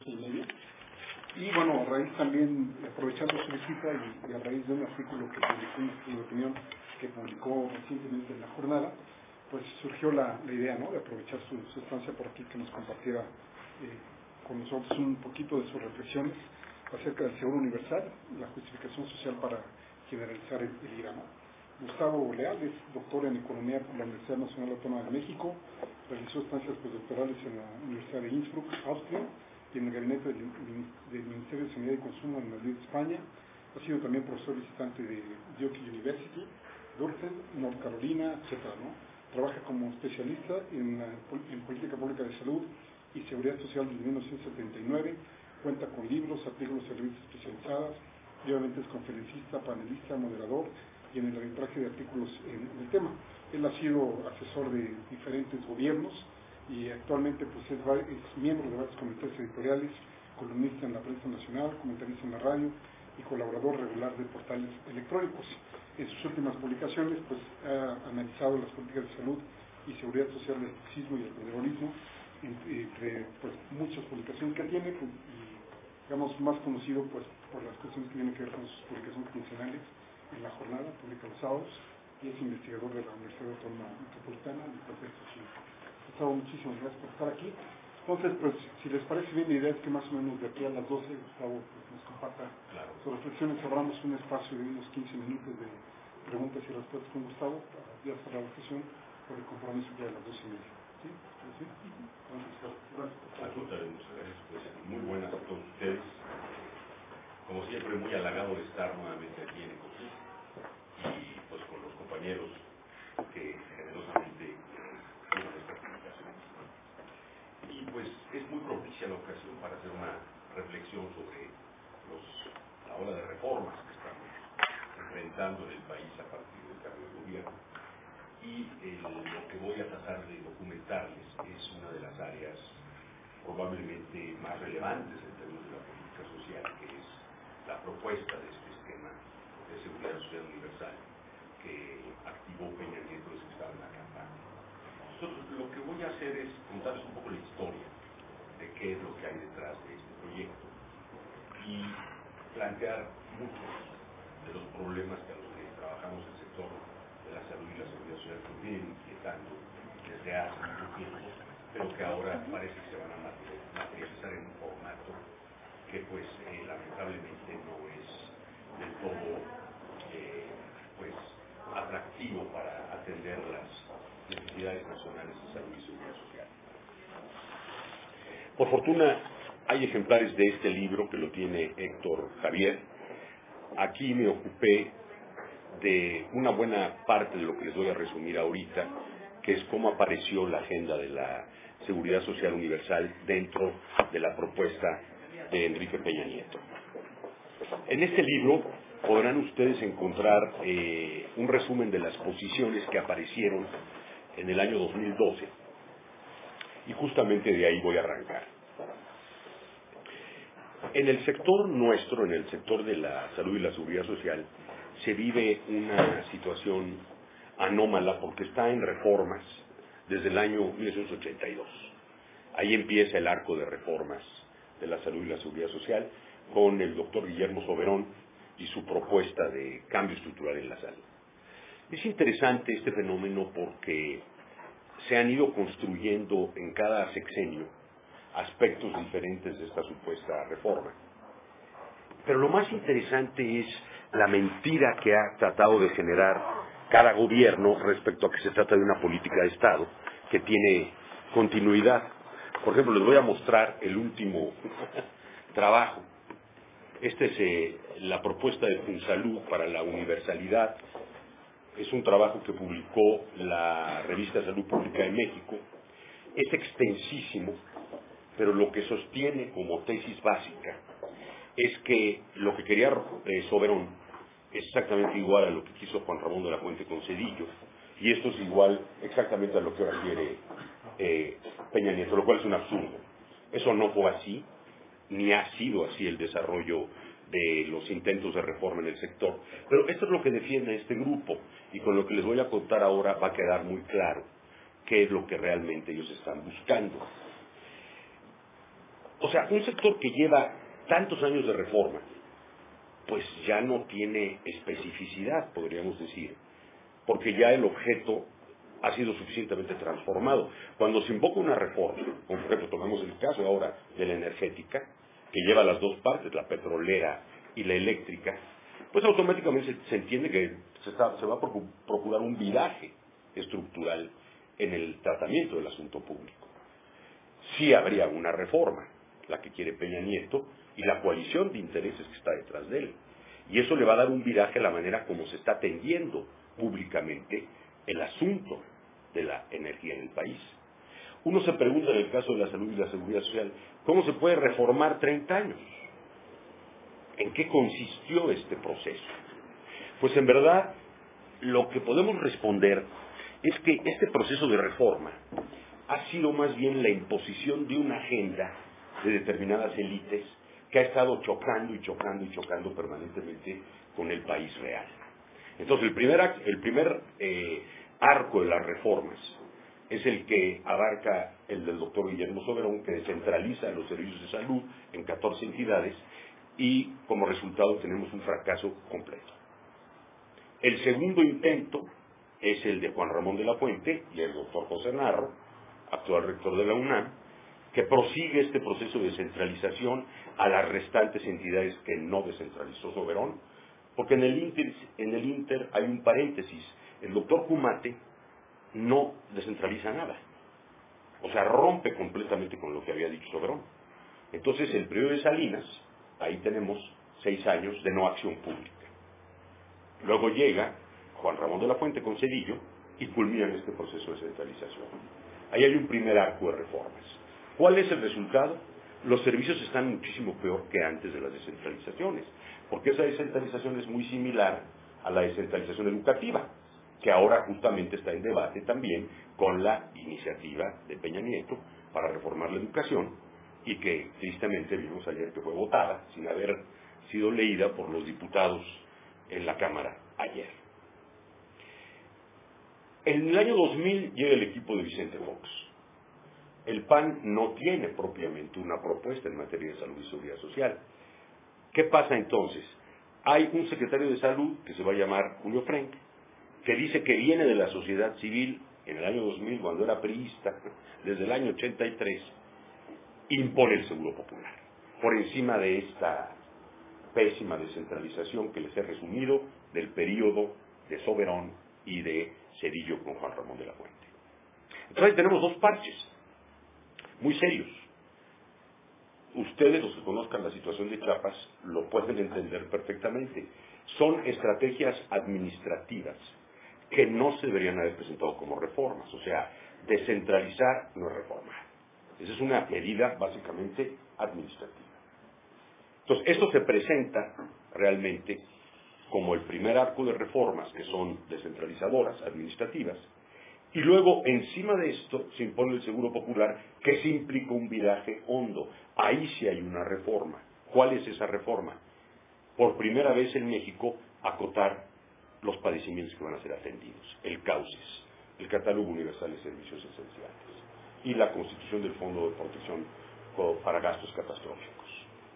6:30. Y bueno, a raíz también, aprovechando su visita y a raíz de un artículo que publicó un estudio de opinión que publicó recientemente en La Jornada, pues surgió la idea, ¿no?, de aprovechar su estancia por aquí, que nos compartiera con nosotros un poquito de sus reflexiones acerca del seguro universal, la justificación social para generalizar el IRA, ¿no? Gustavo Leal es doctor en Economía por la Universidad Nacional Autónoma de México, realizó estancias postdoctorales en la Universidad de Innsbruck, Austria, y en el gabinete del Ministerio de Sanidad y Consumo en Madrid, España. Ha sido también profesor visitante de Duke University, Durham, North Carolina, etc., ¿no? Trabaja como especialista en política pública de salud y seguridad social desde 1979, cuenta con libros, artículos y revistas especializadas, y obviamente es conferencista, panelista, moderador y en el arbitraje de artículos en el tema. Él ha sido asesor de diferentes gobiernos y actualmente pues es miembro de varios comités editoriales, columnista en la prensa nacional, comentarista en la radio y colaborador regular de portales electrónicos. En sus últimas publicaciones pues ha analizado las políticas de salud y seguridad social del sismo y el federalismo, entre pues muchas publicaciones que tiene, pues, y digamos más conocido pues por las cuestiones que tienen que ver con sus publicaciones funcionales en La Jornada, publica los sábados, y es investigador de la Universidad Autónoma Metropolitana y profesor científico. Gustavo, muchísimas gracias por estar aquí. Entonces, pues, si les parece bien, la idea es que más o menos de aquí a las 12, Gustavo pues, nos comparta sus reflexiones. Abramos un espacio de unos 15 minutos de preguntas y respuestas con Gustavo para ya cerrar la sesión por el compromiso de las 12:30. ¿Sí? ¿Sí? Gracias. Pues, muy buenas a todos ustedes. Como siempre, muy halagado de estar nuevamente aquí en Ecosí y pues con los compañeros que generosamente hicieron esta publicación. Y pues es muy propicia la ocasión para hacer una reflexión sobre la ola de reformas que estamos enfrentando en el país a partir del cambio de gobierno. Y lo que voy a tratar de documentarles es una de las áreas probablemente más relevantes en términos de la política social, que es la propuesta de este esquema de seguridad social universal que activó Peña Nieto desde que estaba en la campaña. Entonces, lo que voy a hacer es contarles un poco la historia de qué es lo que hay detrás de este proyecto y plantear muchos de los problemas que a los que trabajamos en el sector de la salud y la seguridad social que vienen inquietando desde hace mucho tiempo, pero que ahora parece que se van a materializar en un formato que pues lamentablemente no es del todo pues atractivo para atender las necesidades nacionales de salud y seguridad social. Por fortuna hay ejemplares de este libro que lo tiene Héctor Javier. Aquí me ocupé de una buena parte de lo que les voy a resumir ahorita, que es cómo apareció la agenda de la seguridad social universal dentro de la propuesta de Enrique Peña Nieto. En este libro podrán ustedes encontrar un resumen de las posiciones que aparecieron en el año 2012 y justamente de ahí voy a arrancar. En el sector nuestro, en el sector de la salud y la seguridad social, se vive una situación anómala porque está en reformas desde el año 1982. Ahí empieza el arco de reformas de la salud y la seguridad social con el doctor Guillermo Soberón y su propuesta de cambio estructural en la salud. Es interesante este fenómeno porque se han ido construyendo en cada sexenio aspectos diferentes de esta supuesta reforma. Pero lo más interesante es la mentira que ha tratado de generar cada gobierno respecto a que se trata de una política de Estado que tiene continuidad. Por ejemplo, les voy a mostrar el último trabajo. Esta es la propuesta de Funsalud para la universalidad. Es un trabajo que publicó la revista Salud Pública de México. Es extensísimo, pero lo que sostiene como tesis básica es que lo que quería Soberón es exactamente igual a lo que quiso Juan Ramón de la Fuente con Zedillo, y esto es igual exactamente a lo que ahora quiere Peña Nieto, lo cual es un absurdo. Eso no fue así, ni ha sido así el desarrollo de los intentos de reforma en el sector. Pero esto es lo que defiende este grupo, y con lo que les voy a contar ahora va a quedar muy claro qué es lo que realmente ellos están buscando. O sea, un sector que lleva tantos años de reforma, pues ya no tiene especificidad, podríamos decir, porque ya el objeto ha sido suficientemente transformado. Cuando se invoca una reforma, como por ejemplo tomamos el caso ahora de la energética, que lleva las dos partes, la petrolera y la eléctrica, pues automáticamente se entiende que se va a procurar un viraje estructural en el tratamiento del asunto público. Sí habría una reforma, la que quiere Peña Nieto, y la coalición de intereses que está detrás de él. Y eso le va a dar un viraje a la manera como se está atendiendo públicamente el asunto de la energía en el país. Uno se pregunta en el caso de la salud y la seguridad social, ¿cómo se puede reformar 30 años? ¿En qué consistió este proceso? Pues en verdad, lo que podemos responder es que este proceso de reforma ha sido más bien la imposición de una agenda de determinadas élites que ha estado chocando y chocando y chocando permanentemente con el país real. Entonces, el primer arco de las reformas es el que abarca el del doctor Guillermo Soberón, que descentraliza los servicios de salud en 14 entidades y como resultado tenemos un fracaso completo. El segundo intento es el de Juan Ramón de la Fuente y el doctor José Narro, actual rector de la UNAM, que prosigue este proceso de descentralización a las restantes entidades que no descentralizó Soberón, porque en el Inter hay un paréntesis. El doctor Cumate no descentraliza nada. O sea, rompe completamente con lo que había dicho Soberón. Entonces, el periodo de Salinas, ahí tenemos 6 años de no acción pública. Luego llega Juan Ramón de la Fuente con Zedillo y culminan este proceso de centralización. Ahí hay un primer arco de reformas. ¿Cuál es el resultado? Los servicios están muchísimo peor que antes de las descentralizaciones, porque esa descentralización es muy similar a la descentralización educativa, que ahora justamente está en debate también con la iniciativa de Peña Nieto para reformar la educación y que tristemente vimos ayer que fue votada sin haber sido leída por los diputados en la Cámara ayer. En el año 2000 llega el equipo de Vicente Fox. El PAN no tiene propiamente una propuesta en materia de salud y seguridad social. ¿Qué pasa entonces? Hay un secretario de salud que se va a llamar Julio Frenk, que dice que viene de la sociedad civil en el año 2000, cuando era priista, desde el año 83, impone el seguro popular, por encima de esta pésima descentralización que les he resumido del periodo de Soberón y de Zedillo con Juan Ramón de la Fuente. Entonces tenemos dos parches muy serios. Ustedes, los que conozcan la situación de Chiapas, lo pueden entender perfectamente. Son estrategias administrativas que no se deberían haber presentado como reformas. O sea, descentralizar no es reformar. Esa es una medida básicamente administrativa. Entonces, esto se presenta realmente como el primer arco de reformas que son descentralizadoras, administrativas, y luego encima de esto se impone el seguro popular, que sí implica un viraje hondo. Ahí sí hay una reforma. ¿Cuál es esa reforma? Por primera vez en México, acotar los padecimientos que van a ser atendidos, el CAUSES, el Catálogo Universal de Servicios Esenciales, y la constitución del Fondo de Protección para Gastos Catastróficos.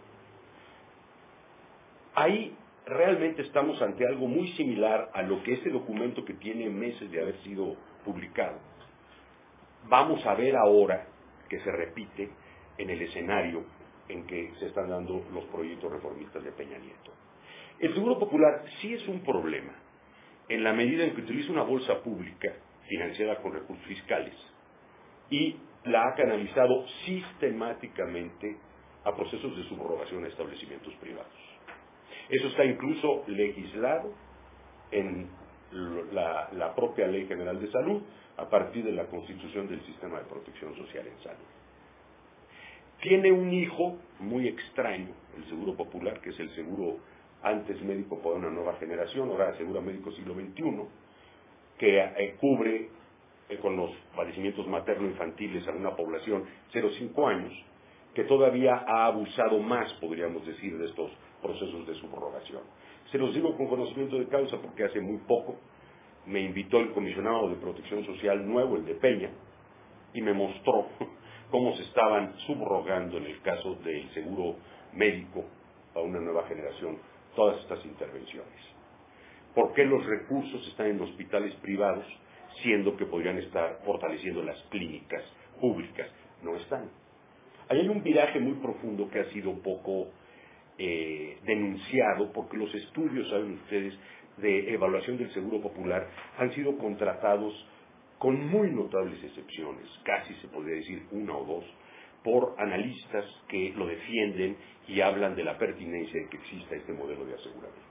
Ahí realmente estamos ante algo muy similar a lo que ese documento que tiene meses de haber sido publicado. Vamos a ver ahora que se repite en el escenario en que se están dando los proyectos reformistas de Peña Nieto. El Seguro Popular sí es un problema en la medida en que utiliza una bolsa pública financiada con recursos fiscales y la ha canalizado sistemáticamente a procesos de subrogación a establecimientos privados. Eso está incluso legislado en la propia Ley General de Salud a partir de la constitución del Sistema de Protección Social en Salud. Tiene un hijo muy extraño, el Seguro Popular, que es el seguro antes médico para una nueva generación, ahora seguro médico siglo XXI, que cubre con los padecimientos materno-infantiles a una población 0-5 años, que todavía ha abusado más, podríamos decir, de estos procesos de subrogación. Se los digo con conocimiento de causa porque hace muy poco me invitó el comisionado de Protección Social nuevo, el de Peña, y me mostró cómo se estaban subrogando en el caso del seguro médico a una nueva generación todas estas intervenciones. ¿Por qué los recursos están en hospitales privados, siendo que podrían estar fortaleciendo las clínicas públicas? No están. Ahí hay un viraje muy profundo que ha sido poco denunciado, porque los estudios, saben ustedes, de evaluación del seguro popular han sido contratados con muy notables excepciones, casi se podría decir una o dos, por analistas que lo defienden y hablan de la pertinencia de que exista este modelo de aseguramiento.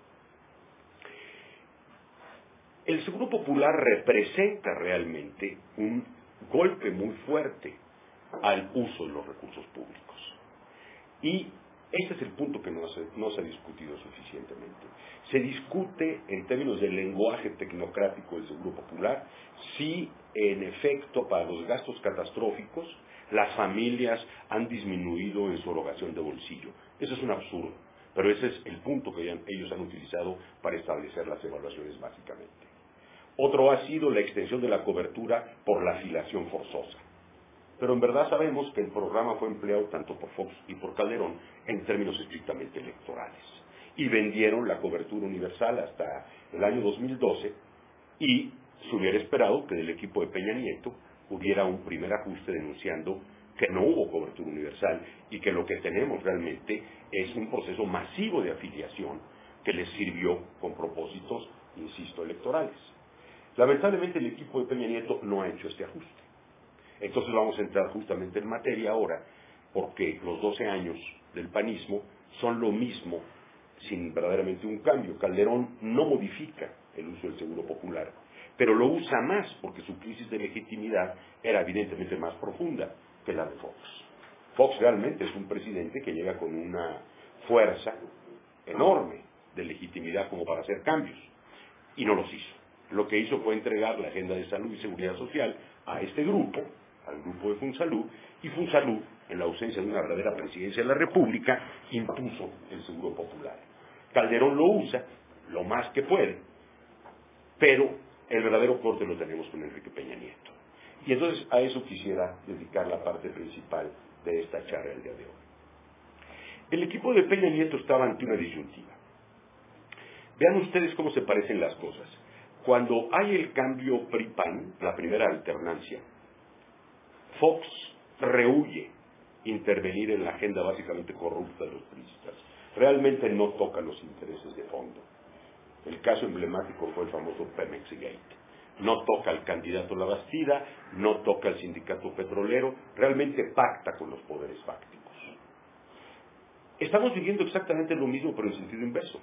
El seguro popular representa realmente un golpe muy fuerte al uso de los recursos públicos. Y este es el punto que no se ha discutido suficientemente. Se discute en términos del lenguaje tecnocrático del seguro popular si en efecto para los gastos catastróficos las familias han disminuido en su erogación de bolsillo. Eso es un absurdo, pero ese es el punto que ellos han utilizado para establecer las evaluaciones básicamente. Otro ha sido la extensión de la cobertura por la afiliación forzosa. Pero en verdad sabemos que el programa fue empleado tanto por Fox y por Calderón en términos estrictamente electorales. Y vendieron la cobertura universal hasta el año 2012 y se hubiera esperado que del equipo de Peña Nieto hubiera un primer ajuste denunciando que no hubo cobertura universal y que lo que tenemos realmente es un proceso masivo de afiliación que les sirvió con propósitos, insisto, electorales. Lamentablemente el equipo de Peña Nieto no ha hecho este ajuste. Entonces vamos a entrar justamente en materia ahora, porque los 12 años del panismo son lo mismo, sin verdaderamente un cambio. Calderón no modifica el uso del seguro popular, pero lo usa más porque su crisis de legitimidad era evidentemente más profunda que la de Fox. Fox realmente es un presidente que llega con una fuerza enorme de legitimidad como para hacer cambios, y no los hizo. Lo que hizo fue entregar la agenda de salud y seguridad social a este grupo, al grupo de Funsalud, y Funsalud, en la ausencia de una verdadera presidencia de la República, impuso el seguro popular. Calderón lo usa lo más que puede, pero el verdadero corte lo tenemos con Enrique Peña Nieto. Y entonces a eso quisiera dedicar la parte principal de esta charla el día de hoy. El equipo de Peña Nieto estaba ante una disyuntiva. Vean ustedes cómo se parecen las cosas. Cuando hay el cambio PRI-PAN, la primera alternancia, Fox rehúye intervenir en la agenda básicamente corrupta de los priistas. Realmente no toca los intereses de fondo. El caso emblemático fue el famoso Pemex Gate. No toca al candidato Labastida, no toca al sindicato petrolero, realmente pacta con los poderes fácticos. Estamos viviendo exactamente lo mismo, pero en sentido inverso.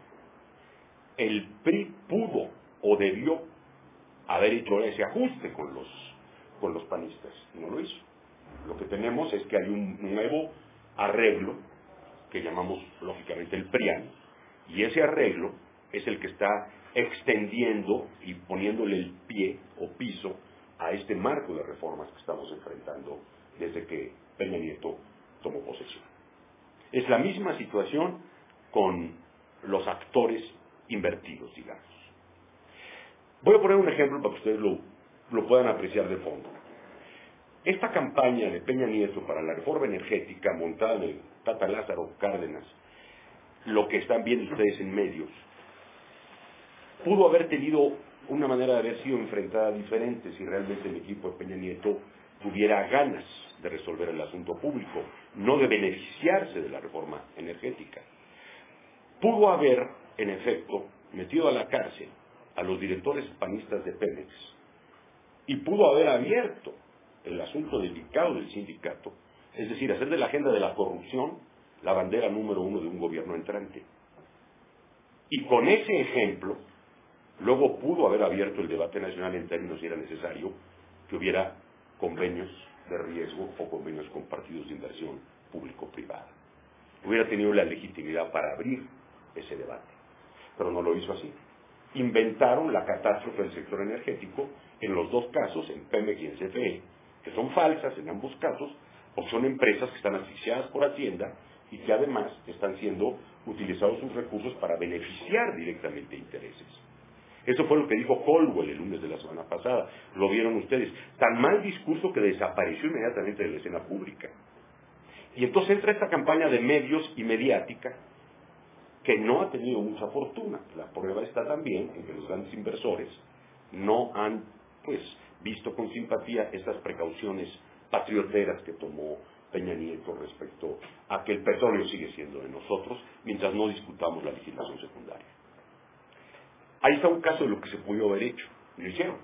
El PRI pudo o debió haber hecho ese ajuste con los panistas, y no lo hizo. Lo que tenemos es que hay un nuevo arreglo, que llamamos lógicamente el PRIAN, y ese arreglo es el que está extendiendo y poniéndole el pie o piso a este marco de reformas que estamos enfrentando desde que Peña Nieto tomó posesión. Es la misma situación con los actores invertidos, digamos. Voy a poner un ejemplo para que ustedes lo puedan apreciar de fondo. Esta campaña de Peña Nieto para la reforma energética montada en el Tata Lázaro Cárdenas, lo que están viendo ustedes en medios, pudo haber tenido una manera de haber sido enfrentada diferente si realmente el equipo de Peña Nieto tuviera ganas de resolver el asunto público, no de beneficiarse de la reforma energética. Pudo haber, en efecto, metido a la cárcel a los directores panistas de Pemex y pudo haber abierto el asunto delicado del sindicato, es decir, hacer de la agenda de la corrupción la bandera número 1 de un gobierno entrante. Y con ese ejemplo, luego pudo haber abierto el debate nacional en términos, si era necesario, que hubiera convenios de riesgo o convenios con partidos de inversión público-privada. Hubiera tenido la legitimidad para abrir ese debate, pero no lo hizo así. Inventaron la catástrofe del sector energético en los dos casos, en Pemex y en CFE, que son falsas en ambos casos, porque son empresas que están asfixiadas por Hacienda y que además están siendo utilizados sus recursos para beneficiar directamente intereses. Eso fue lo que dijo Caldwell el lunes de la semana pasada. Lo vieron ustedes. Tan mal discurso que desapareció inmediatamente de la escena pública. Y entonces entra esta campaña de medios y mediática que no ha tenido mucha fortuna. La prueba está también en que los grandes inversores no han, pues, visto con simpatía estas precauciones patrioteras que tomó Peña Nieto respecto a que el petróleo sigue siendo de nosotros mientras no discutamos la legislación secundaria. Ahí está un caso de lo que se pudo haber hecho. Lo hicieron.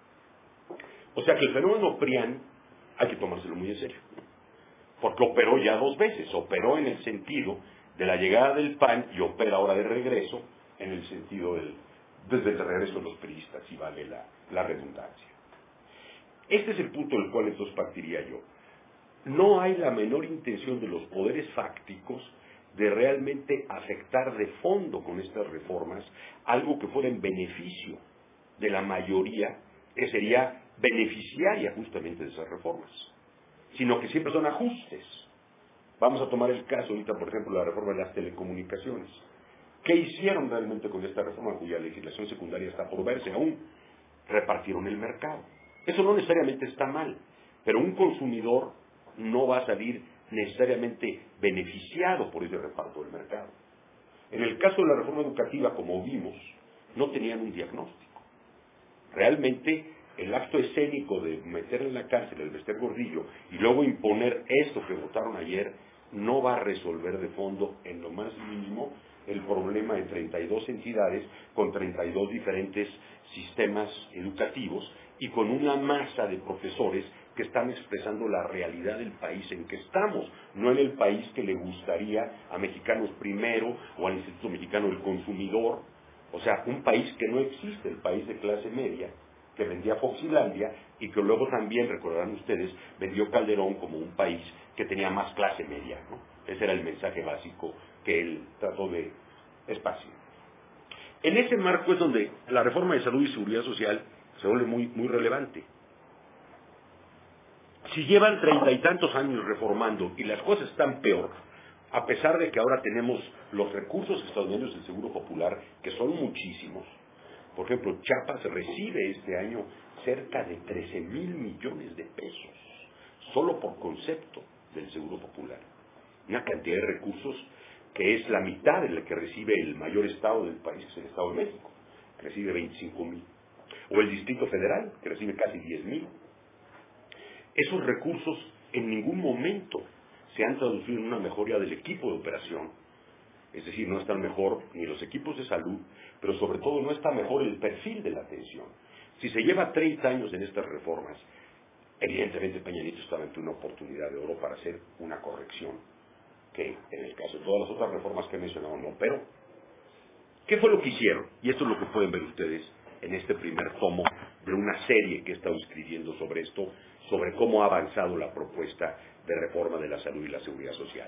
O sea que el fenómeno PRIAN hay que tomárselo muy en serio. Porque operó ya 2 veces. Operó en el sentido de la llegada del PAN y opera ahora de regreso en el sentido desde el regreso de los priistas, si vale la redundancia. Este es el punto del cual entonces partiría yo. No hay la menor intención de los poderes fácticos de realmente afectar de fondo con estas reformas algo que fuera en beneficio de la mayoría, que sería beneficiaria justamente de esas reformas, sino que siempre son ajustes. Vamos a tomar el caso ahorita, por ejemplo, la reforma de las telecomunicaciones. ¿Qué hicieron realmente con esta reforma cuya legislación secundaria está por verse aún? Repartieron el mercado. Eso no necesariamente está mal, pero un consumidor no va a salir necesariamente beneficiado por ese reparto del mercado. En el caso de la reforma educativa, como vimos, no tenían un diagnóstico. Realmente el acto escénico de meter en la cárcel al Bester Gordillo y luego imponer esto que votaron ayer no va a resolver de fondo en lo más mínimo el problema de 32 entidades con 32 diferentes sistemas educativos y con una masa de profesores que están expresando la realidad del país en que estamos, no en el país que le gustaría a Mexicanos Primero o al Instituto Mexicano del Consumidor, o sea, un país que no existe, el país de clase media, que vendía Foxilandia y que luego también, recordarán ustedes, vendió Calderón como un país que tenía más clase media, ¿no? Ese era el mensaje básico que él trató de esparcir. En ese marco es donde la reforma de salud y seguridad social se vuelve muy relevante. Si llevan 30 y tantos años reformando y las cosas están peor, a pesar de que ahora tenemos los recursos extraordinarios del Seguro Popular, que son muchísimos. Por ejemplo, Chiapas recibe este año cerca de 13,000 millones de pesos, solo por concepto del Seguro Popular. Una cantidad de recursos que es la mitad de la que recibe el mayor estado del país, que es el Estado de México, que recibe 25,000. O el Distrito Federal, que recibe casi 10,000. Esos recursos en ningún momento se han traducido en una mejoría del equipo de operación. Es decir, no están mejor ni los equipos de salud, pero sobre todo no está mejor el perfil de la atención. Si se lleva 30 años en estas reformas, evidentemente Peña Nieto estaba ante una oportunidad de oro para hacer una corrección, que en el caso de todas las otras reformas que he mencionado no operó. ¿Qué fue lo que hicieron? Y esto es lo que pueden ver ustedes en este primer tomo de una serie que he estado escribiendo sobre esto, sobre cómo ha avanzado la propuesta de reforma de la salud y la seguridad social.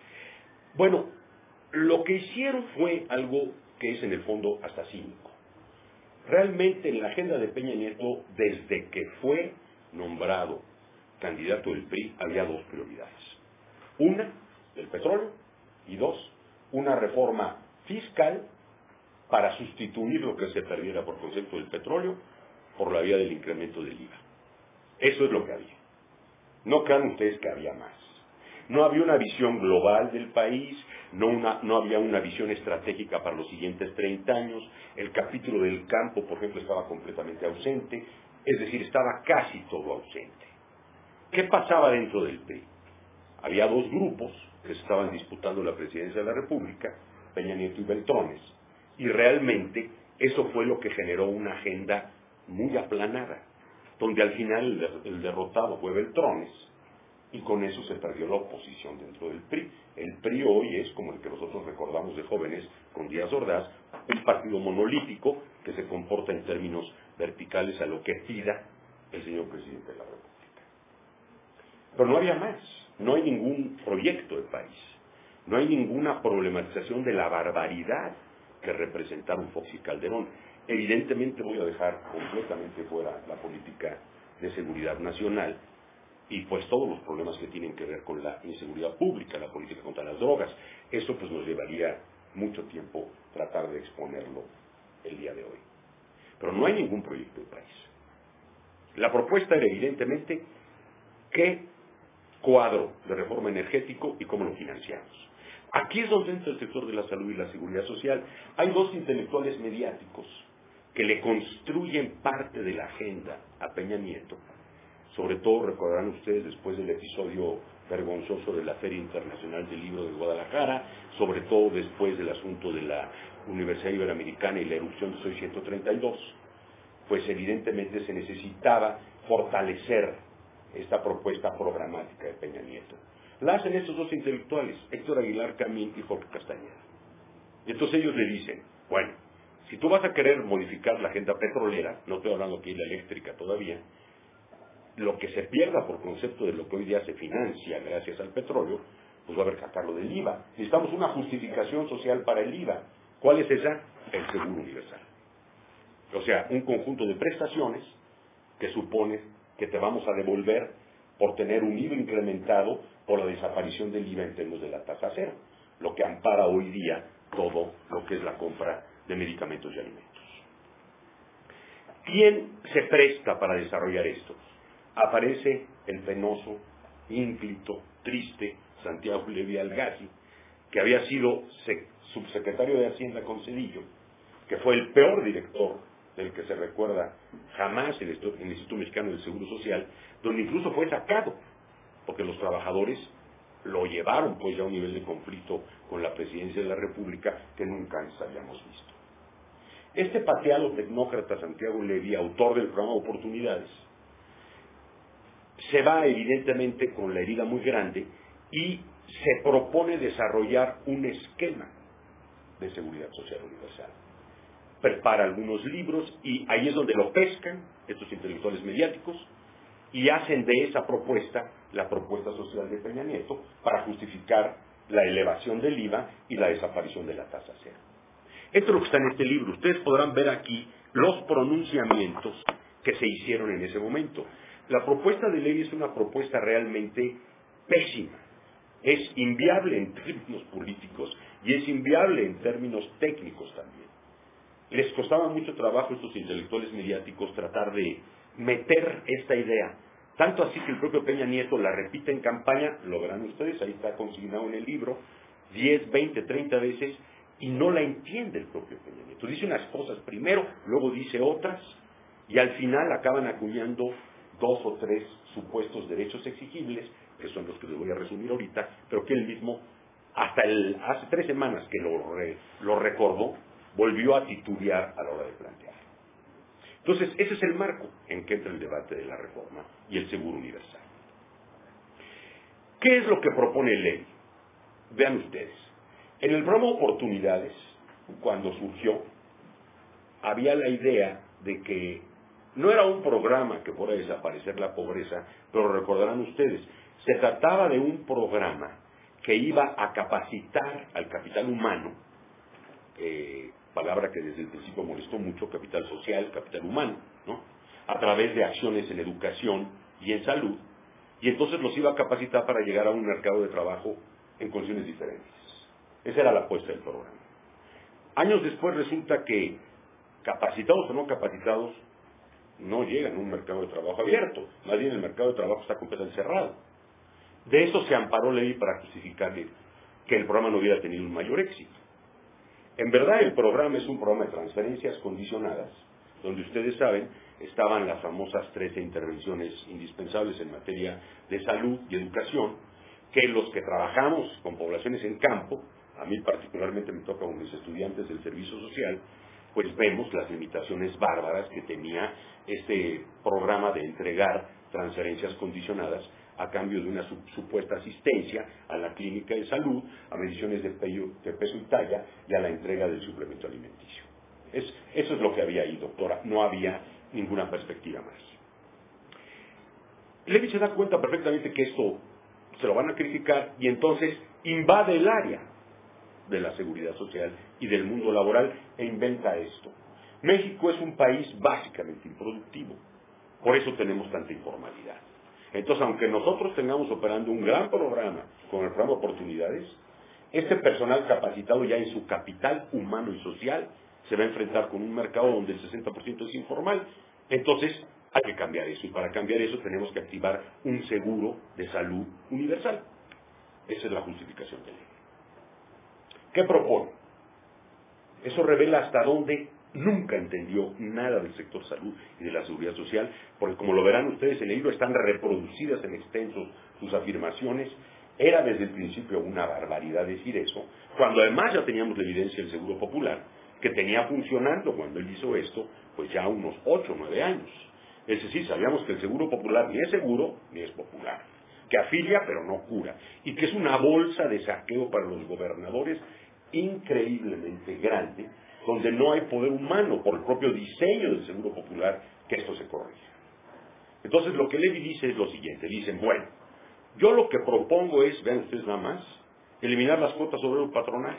Bueno, lo que hicieron fue algo que es en el fondo hasta cínico. Realmente en la agenda de Peña Nieto, desde que fue nombrado candidato del PRI, había 2 prioridades. Una, el petróleo, y 2, una reforma fiscal para sustituir lo que se perdiera por concepto del petróleo por la vía del incremento del IVA. Eso es lo que había. No crean ustedes que había más. No había una visión global del país, no había una visión estratégica para los siguientes 30 años, el capítulo del campo, por ejemplo, estaba completamente ausente, es decir, estaba casi todo ausente. ¿Qué pasaba dentro del PRI? Había 2 grupos que se estaban disputando la presidencia de la República, Peña Nieto y Beltrones, y realmente eso fue lo que generó una agenda muy aplanada, donde al final el derrotado fue Beltrones, y con eso se perdió la oposición dentro del PRI. El PRI hoy es, como el que nosotros recordamos de jóvenes con Díaz Ordaz, un partido monolítico que se comporta en términos verticales a lo que pida el señor presidente de la República. Pero no había más, no hay ningún proyecto de país, no hay ninguna problematización de la barbaridad que representaron Fox y Calderón. Evidentemente voy a dejar completamente fuera la política de seguridad nacional y pues todos los problemas que tienen que ver con la inseguridad pública, la política contra las drogas. Eso pues nos llevaría mucho tiempo tratar de exponerlo el día de hoy. pero no hay ningún proyecto de país. La propuesta era evidentemente qué cuadro de reforma energético y cómo lo financiamos. Aquí es donde entra el sector de la salud y la seguridad social. Hay dos intelectuales mediáticos que le construyen parte de la agenda a Peña Nieto. Sobre todo recordarán ustedes después del episodio vergonzoso de la Feria Internacional del Libro de Guadalajara, sobre todo después del asunto de la Universidad Iberoamericana y la erupción de Soy 132, pues evidentemente se necesitaba fortalecer esta propuesta programática de Peña Nieto. La hacen estos dos intelectuales, Héctor Aguilar Camín y Jorge Castañeda. Y entonces ellos le dicen, bueno, si tú vas a querer modificar la agenda petrolera, no estoy hablando aquí de la eléctrica todavía, lo que se pierda por concepto de lo que hoy día se financia gracias al petróleo, pues va a haber que sacarlo del IVA. Necesitamos una justificación social para el IVA. ¿Cuál es esa? El seguro universal. O sea, un conjunto de prestaciones que supone que te vamos a devolver por tener un IVA incrementado por la desaparición del IVA en términos de la tasa cero, lo que ampara hoy día todo lo que es la compra de medicamentos y alimentos. ¿Quién se presta para desarrollar esto? Aparece el penoso, ínclito, triste Santiago Levy Algazi, que había sido subsecretario de Hacienda con Zedillo, que fue el peor director del que se recuerda jamás el Instituto Mexicano del Seguro Social, donde incluso fue sacado, porque los trabajadores lo llevaron pues ya a un nivel de conflicto con la presidencia de la República que nunca antes habíamos visto. Este pateado tecnócrata Santiago Levy, autor del programa Oportunidades, se va evidentemente con la herida muy grande y se propone desarrollar un esquema de seguridad social universal. Prepara algunos libros y ahí es donde lo pescan estos intelectuales mediáticos y hacen de esa propuesta la propuesta social de Peña Nieto para justificar la elevación del IVA y la desaparición de la tasa cero. Esto es lo que está en este libro. Ustedes podrán ver aquí los pronunciamientos que se hicieron en ese momento. La propuesta de ley es una propuesta realmente pésima. Es inviable en términos políticos y es inviable en términos técnicos también. Les costaba mucho trabajo a estos intelectuales mediáticos tratar de meter esta idea. Tanto así que el propio Peña Nieto la repite en campaña, lo verán ustedes, ahí está consignado en el libro, 10, 20, 30 veces, y no la entiende el propio Peña Nieto. Dice unas cosas primero, luego dice otras, y al final acaban acuñando 2 o 3 supuestos derechos exigibles, que son los que les voy a resumir ahorita, pero que él mismo, hace 3 semanas que lo recordó, volvió a titubear a la hora de plantear. Entonces, ese es el marco en que entra el debate de la reforma y el seguro universal. ¿Qué es lo que propone ley? Vean ustedes. En el programa Oportunidades, cuando surgió, había la idea de que no era un programa que fuera a desaparecer la pobreza, pero recordarán ustedes, se trataba de un programa que iba a capacitar al capital humano, palabra que desde el principio molestó mucho, capital social, capital humano, ¿no? A través de acciones en educación y en salud, y entonces los iba a capacitar para llegar a un mercado de trabajo en condiciones diferentes. Esa era la apuesta del programa. Años después resulta que, capacitados o no capacitados, no llegan a un mercado de trabajo abierto, más bien el mercado de trabajo está completamente cerrado. De eso se amparó Levy para justificarle que el programa no hubiera tenido un mayor éxito. En verdad el programa es un programa de transferencias condicionadas, donde ustedes saben, estaban las famosas 13 intervenciones indispensables en materia de salud y educación, que los que trabajamos con poblaciones en campo, a mí particularmente me toca con mis estudiantes del servicio social, pues vemos las limitaciones bárbaras que tenía este programa de entregar transferencias condicionadas a cambio de una supuesta asistencia a la clínica de salud, a mediciones de peso y talla y a la entrega del suplemento alimenticio. Eso es lo que había ahí, doctora, no había ninguna perspectiva más. Levy se da cuenta perfectamente que esto se lo van a criticar y entonces invade el área de la seguridad social y del mundo laboral e inventa esto. México es un país básicamente improductivo, por eso tenemos tanta informalidad. Entonces, aunque nosotros tengamos operando un gran programa con el programa Oportunidades, este personal capacitado ya en su capital humano y social se va a enfrentar con un mercado donde el 60% es informal. Entonces, hay que cambiar eso. Y para cambiar eso tenemos que activar un seguro de salud universal. Esa es la justificación de ley. ¿Qué propone? Eso revela hasta dónde nunca entendió nada del sector salud y de la seguridad social, porque como lo verán ustedes en el libro, están reproducidas en extenso sus afirmaciones. Era desde el principio una barbaridad decir eso, cuando además ya teníamos la evidencia del Seguro Popular, que tenía funcionando cuando él hizo esto, pues ya unos 8 o 9 años. Es decir, sabíamos que el Seguro Popular ni es seguro ni es popular, que afilia pero no cura, y que es una bolsa de saqueo para los gobernadores increíblemente grande, donde no hay poder humano por el propio diseño del Seguro Popular que esto se corrija. Entonces lo que Levy dice es lo siguiente, dicen, bueno, yo lo que propongo es, vean ustedes nada más, eliminar las cuotas obrero patronales.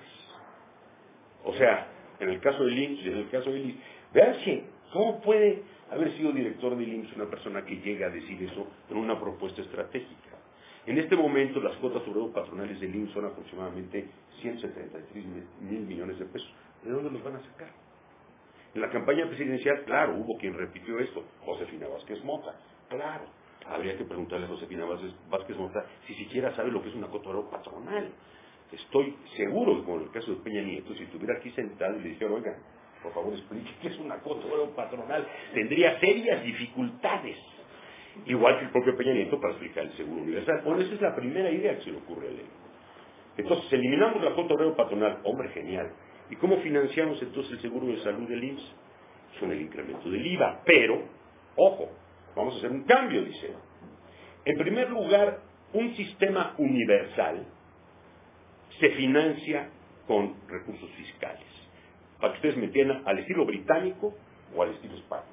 O sea, en el caso del IMSS y en el caso del IMSS, vean si, ¿cómo puede haber sido director del IMSS una persona que llega a decir eso en una propuesta estratégica? En este momento las cuotas obrero patronales del IMSS son aproximadamente 173 mil millones de pesos. ¿De dónde los van a sacar? En la campaña presidencial, claro, hubo quien repitió esto, Josefina Vázquez Mota. Claro, habría que preguntarle a Josefina Vázquez Mota si siquiera sabe lo que es una cuota obrero patronal. Estoy seguro que, como en el caso de Peña Nieto, si estuviera aquí sentado y le dijera, oiga, por favor explique qué es una cuota obrero patronal, tendría serias dificultades. Igual que el propio Peña Nieto para explicar el seguro universal. Bueno, esa es la primera idea que se le ocurre a él. Entonces, eliminamos la cuota obrero patronal, hombre, genial. ¿Y cómo financiamos entonces el seguro de salud del IMSS? Con el incremento del IVA, pero, ojo, vamos a hacer un cambio, dice. En primer lugar, un sistema universal se financia con recursos fiscales, para que ustedes me entiendan, al estilo británico o al estilo español.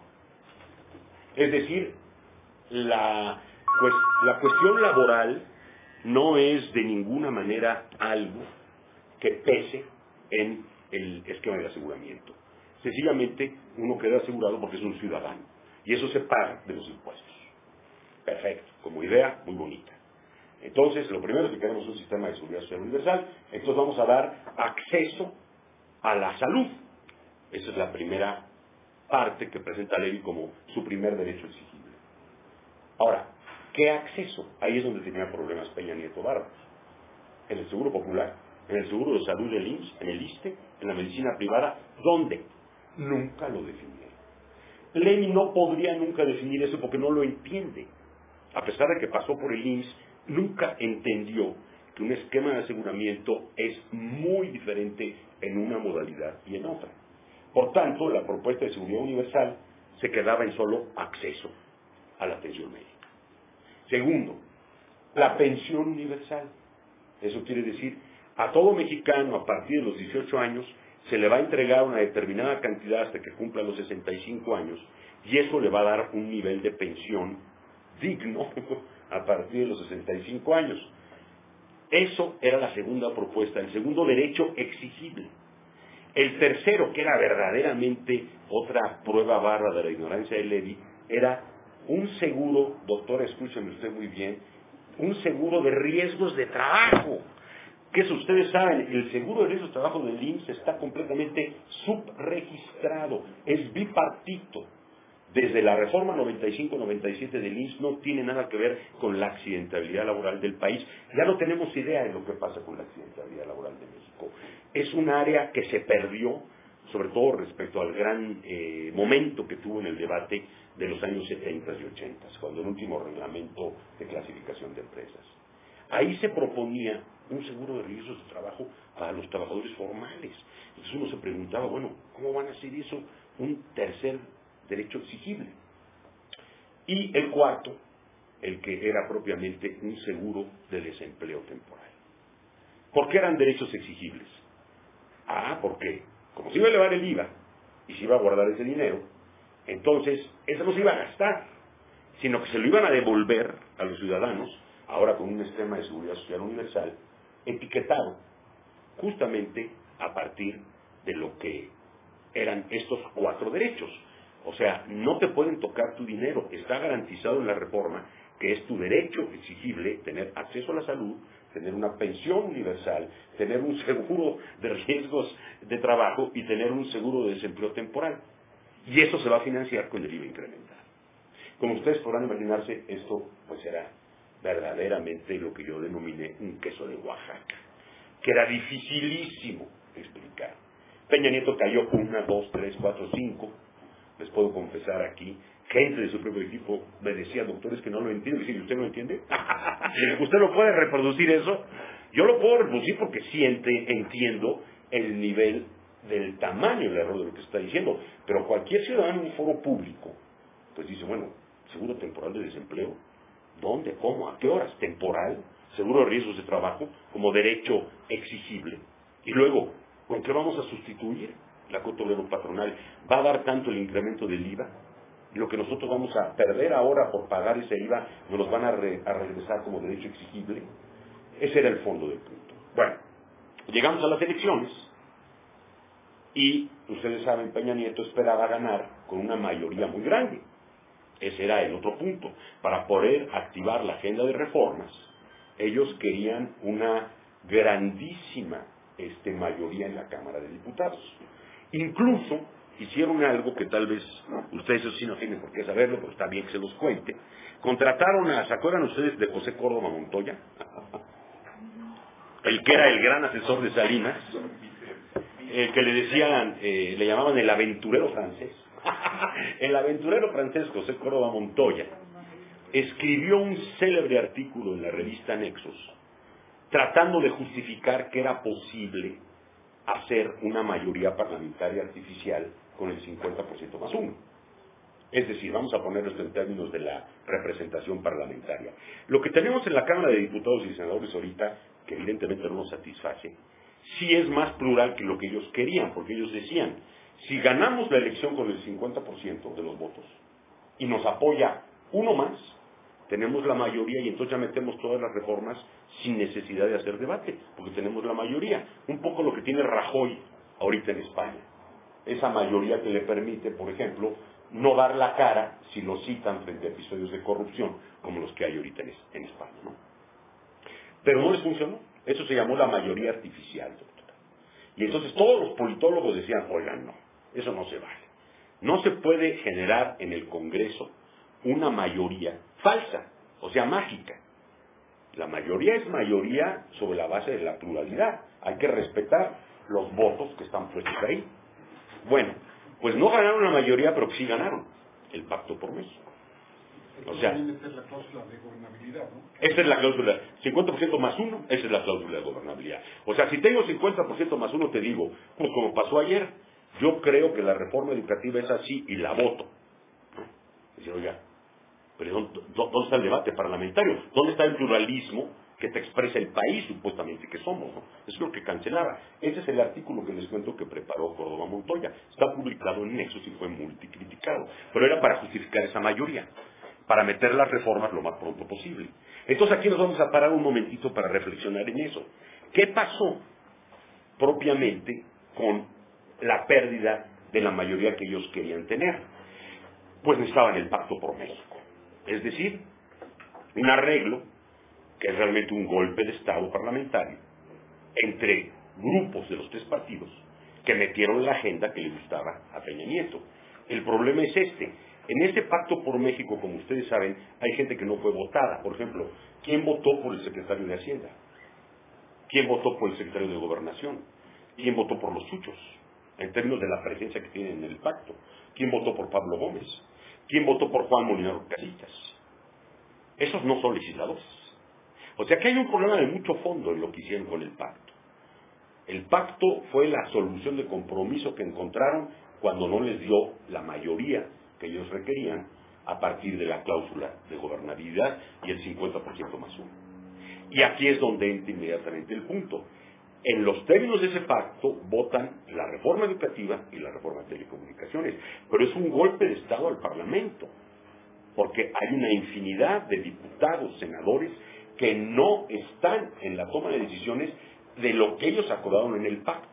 Es decir, la cuestión laboral no es de ninguna manera algo que pese en el esquema de aseguramiento. Sencillamente, uno queda asegurado porque es un ciudadano, y eso se paga de los impuestos. Perfecto, como idea, muy bonita. Entonces, lo primero que queremos es un sistema de seguridad social universal, entonces vamos a dar acceso a la salud. Esa es la primera parte que presenta Levy como su primer derecho exigible. Ahora, ¿qué acceso? Ahí es donde tenía problemas Peña Nieto Barros. En el Seguro Popular, en el Seguro de Salud del IMSS, en el ISSSTE, en la medicina privada, ¿dónde? Nunca lo definieron. Levy no podría nunca definir eso porque no lo entiende. A pesar de que pasó por el IMSS, nunca entendió que un esquema de aseguramiento es muy diferente en una modalidad y en otra. Por tanto, la propuesta de seguridad universal se quedaba en solo acceso a la atención médica. Segundo, la pensión universal. Eso quiere decir, a todo mexicano a partir de los 18 años se le va a entregar una determinada cantidad hasta que cumpla los 65 años y eso le va a dar un nivel de pensión digno a partir de los 65 años. Eso era la segunda propuesta, el segundo derecho exigible. El tercero, que era verdaderamente otra prueba barra de la ignorancia de Levy, era un seguro, doctora, escúcheme usted muy bien, un seguro de riesgos de trabajo. Que eso ustedes saben, el seguro de riesgos de trabajo del IMSS está completamente subregistrado, es bipartito. Desde la reforma 95-97 del IMSS no tiene nada que ver con la accidentabilidad laboral del país. Ya no tenemos idea de lo que pasa con la accidentabilidad laboral de México. Es un área que se perdió, sobre todo respecto al gran momento que tuvo en el debate de los años 70 y 80, cuando el último reglamento de clasificación de empresas. Ahí se proponía un seguro de riesgos de trabajo para los trabajadores formales. Entonces uno se preguntaba, bueno, ¿cómo van a hacer eso un tercer derecho exigible? Y el cuarto, el que era propiamente un seguro de desempleo temporal. ¿Por qué eran derechos exigibles? Porque como se iba a elevar el IVA y se iba a guardar ese dinero, entonces eso no se iba a gastar, sino que se lo iban a devolver a los ciudadanos, ahora con un esquema de seguridad social universal, etiquetado justamente a partir de lo que eran estos 4 derechos. O sea, no te pueden tocar tu dinero, está garantizado en la reforma que es tu derecho exigible tener acceso a la salud, tener una pensión universal, tener un seguro de riesgos de trabajo y tener un seguro de desempleo temporal. Y eso se va a financiar con el IVA incremental. Como ustedes podrán imaginarse, esto pues será verdaderamente lo que yo denominé un queso de Oaxaca, que era dificilísimo explicar. Peña Nieto cayó 1, 2, 3, 4, 5, les puedo confesar aquí, gente de su propio equipo me decía, doctor, es que no lo entiendo. Y ¿usted no lo entiende? ¿Usted lo puede reproducir eso? Yo lo puedo reproducir porque sí entiendo el nivel del tamaño del error de lo que está diciendo. Pero cualquier ciudadano en un foro público, pues dice, bueno, seguro temporal de desempleo, ¿dónde? ¿Cómo? ¿A qué horas? ¿Temporal? ¿Seguro de riesgos de trabajo como derecho exigible? Y luego, ¿con qué vamos a sustituir la cuota obrero patronal? ¿Va a dar tanto el incremento del IVA? Lo que nosotros vamos a perder ahora por pagar ese IVA, nos los van a regresar como derecho exigible. Ese era el fondo del punto. Bueno, llegamos a las elecciones y ustedes saben, Peña Nieto esperaba ganar con una mayoría muy grande. Ese era el otro punto. Para poder activar la agenda de reformas, ellos querían una grandísima mayoría en la Cámara de Diputados. Incluso hicieron algo que tal vez ustedes eso sí no tienen por qué saberlo, pero está bien que se los cuente. Contrataron ¿se acuerdan ustedes de José Córdoba Montoya? El que era el gran asesor de Salinas, el que le decían, le llamaban el aventurero francés. El aventurero francés José Córdoba Montoya escribió un célebre artículo en la revista Nexos tratando de justificar que era posible hacer una mayoría parlamentaria artificial con el 50% más 1. Es decir, vamos a ponerlo en términos de la representación parlamentaria. Lo que tenemos en la Cámara de Diputados y Senadores ahorita, que evidentemente no nos satisface, sí es más plural que lo que ellos querían, porque ellos decían, si ganamos la elección con el 50% de los votos y nos apoya uno más, tenemos la mayoría y entonces ya metemos todas las reformas sin necesidad de hacer debate, porque tenemos la mayoría. Un poco lo que tiene Rajoy ahorita en España. Esa mayoría que le permite, por ejemplo, no dar la cara si lo citan frente a episodios de corrupción como los que hay ahorita en España, ¿no? Pero no les funcionó. Eso se llamó la mayoría artificial, doctora. Y entonces todos los politólogos decían, oigan, no, eso no se vale. No se puede generar en el Congreso una mayoría falsa, o sea, mágica. La mayoría es mayoría sobre la base de la pluralidad. Hay que respetar los votos que están puestos ahí. Bueno, pues no ganaron la mayoría, pero sí ganaron el Pacto por México. O sea, esa es la cláusula de gobernabilidad, ¿no? Esa es la cláusula, 50% más 1, esa es la cláusula de gobernabilidad. O sea, si tengo 50% más 1, te digo, pues como pasó ayer, yo creo que la reforma educativa es así y la voto. Dice, oiga, pero ¿dónde está el debate parlamentario? ¿Dónde está el pluralismo que te expresa el país, supuestamente, que somos? ¿No? Eso es lo que cancelaba. Ese es el artículo que les cuento que preparó Córdoba Montoya. Está publicado en Nexos y fue multicriticado. Pero era para justificar esa mayoría, para meter las reformas lo más pronto posible. Entonces aquí nos vamos a parar un momentito para reflexionar en eso. ¿Qué pasó propiamente con la pérdida de la mayoría que ellos querían tener? Pues necesitaban el Pacto por México. Es decir, un arreglo que es realmente un golpe de Estado parlamentario entre grupos de los tres partidos que metieron la agenda que le gustaba a Peña Nieto. El problema es este. En este Pacto por México, como ustedes saben, hay gente que no fue votada. Por ejemplo, ¿quién votó por el secretario de Hacienda? ¿Quién votó por el secretario de Gobernación? ¿Quién votó por los chuchos? En términos de la presencia que tienen en el pacto. ¿Quién votó por Pablo Gómez? ¿Quién votó por Juan Molinaro Casillas? Esos no son legisladores. O sea que hay un problema de mucho fondo en lo que hicieron con el pacto. El pacto fue la solución de compromiso que encontraron cuando no les dio la mayoría que ellos requerían a partir de la cláusula de gobernabilidad y el 50% más 1. Y aquí es donde entra inmediatamente el punto. En los términos de ese pacto votan la reforma educativa y la reforma de telecomunicaciones, pero es un golpe de Estado al Parlamento, porque hay una infinidad de diputados, senadores, que no están en la toma de decisiones de lo que ellos acordaron en el pacto.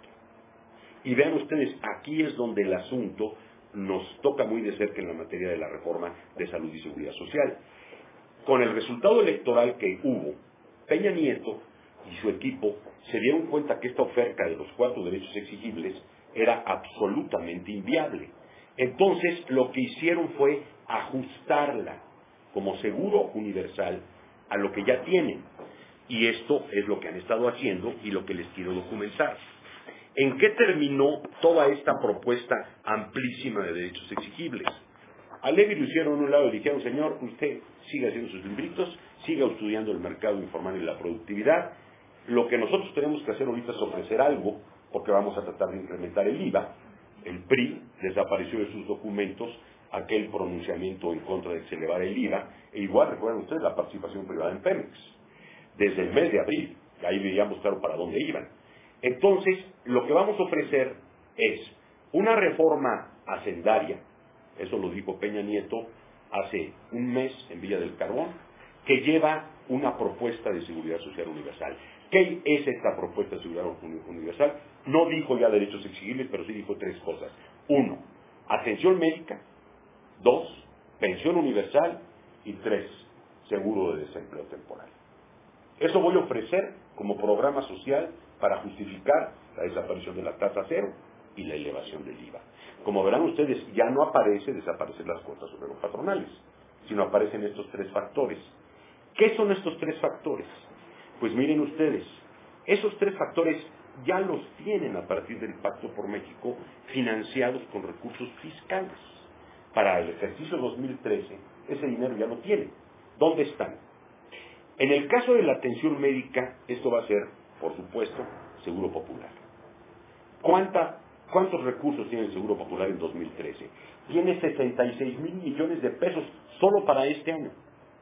Y vean ustedes, aquí es donde el asunto nos toca muy de cerca en la materia de la reforma de salud y seguridad social. Con el resultado electoral que hubo, Peña Nieto y su equipo se dieron cuenta que esta oferta de los 4 derechos exigibles era absolutamente inviable. Entonces, lo que hicieron fue ajustarla como seguro universal a lo que ya tienen. Y esto es lo que han estado haciendo y lo que les quiero documentar. ¿En qué terminó toda esta propuesta amplísima de derechos exigibles? A Levi lo hicieron en un lado y dijeron, señor, usted siga haciendo sus libritos, siga estudiando el mercado informal y la productividad. Lo que nosotros tenemos que hacer ahorita es ofrecer algo, porque vamos a tratar de incrementar el IVA. El PRI desapareció de sus documentos aquel pronunciamiento en contra de que se elevara el IVA, e igual recuerden ustedes la participación privada en Pemex, desde el mes de abril, ahí veíamos claro para dónde iban. Entonces, lo que vamos a ofrecer es una reforma hacendaria, eso lo dijo Peña Nieto hace un mes en Villa del Carbón, que lleva una propuesta de seguridad social universal. ¿Qué es esta propuesta de seguridad universal? No dijo ya derechos exigibles, pero sí dijo 3 cosas. 1, atención médica. 2, pensión universal. Y 3, seguro de desempleo temporal. Eso voy a ofrecer como programa social para justificar la desaparición de la tasa cero y la elevación del IVA. Como verán ustedes, ya no desaparecer las cuotas sobre los patronales, sino aparecen estos 3 factores. ¿Qué son estos 3 factores? Pues miren ustedes, esos 3 factores ya los tienen a partir del Pacto por México, financiados con recursos fiscales. Para el ejercicio 2013, ese dinero ya lo tienen. ¿Dónde están? En el caso de la atención médica, esto va a ser, por supuesto, Seguro Popular. ¿Cuántos recursos tiene el Seguro Popular en 2013? Tiene 66,000 millones de pesos solo para este año.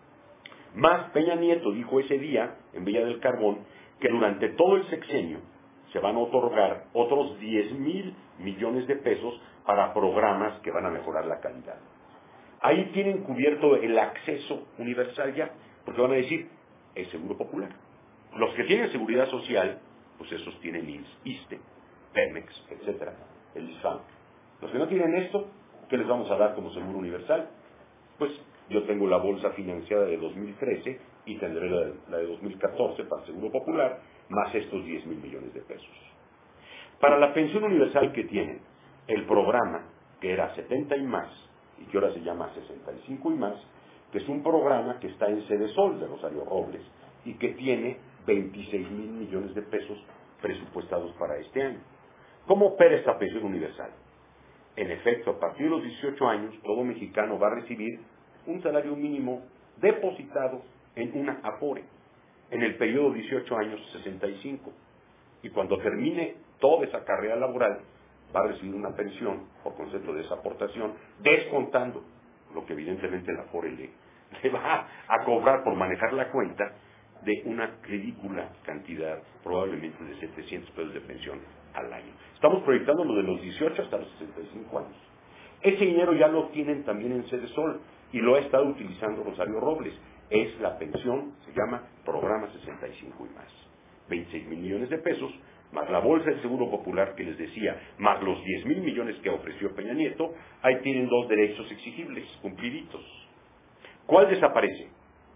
Más Peña Nieto dijo ese día, en Villa del Carbón, que durante todo el sexenio se van a otorgar otros 10,000 millones de pesos para programas que van a mejorar la calidad. Ahí tienen cubierto el acceso universal ya, porque van a decir, es Seguro Popular. Los que tienen seguridad social, pues esos tienen ISSSTE, Pemex, etcétera, el ISFAM. Los que no tienen esto, ¿qué les vamos a dar como seguro universal? Pues yo tengo la bolsa financiada de 2013 y tendré la de 2014 para el Seguro Popular, más estos 10,000 millones de pesos. Para la pensión universal que tienen, el programa, que era 70 y más, y que ahora se llama 65 y más, que es un programa que está en Sedesol de Rosario Robles, y que tiene 26,000 millones de pesos presupuestados para este año. ¿Cómo opera esta pensión universal? En efecto, a partir de los 18 años, todo mexicano va a recibir un salario mínimo depositado en una Afore. En el periodo 18 años, 65. Y cuando termine toda esa carrera laboral, va a recibir una pensión por concepto de esa aportación, descontando lo que evidentemente la Afore le va a cobrar por manejar la cuenta, de una ridícula cantidad, probablemente de 700 pesos de pensión al año. Estamos proyectando lo de los 18 hasta los 65 años. Ese dinero ya lo tienen también en Sedesol y lo ha estado utilizando Rosario Robles. Es la pensión, se llama Programa 65 y más. 26,000 millones de pesos, más la bolsa del Seguro Popular que les decía, más los 10,000 millones que ofreció Peña Nieto, ahí tienen 2 derechos exigibles, cumpliditos. ¿Cuál desaparece?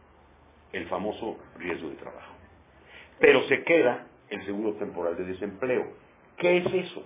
El famoso riesgo de trabajo. Pero se queda el seguro temporal de desempleo. ¿Qué es eso?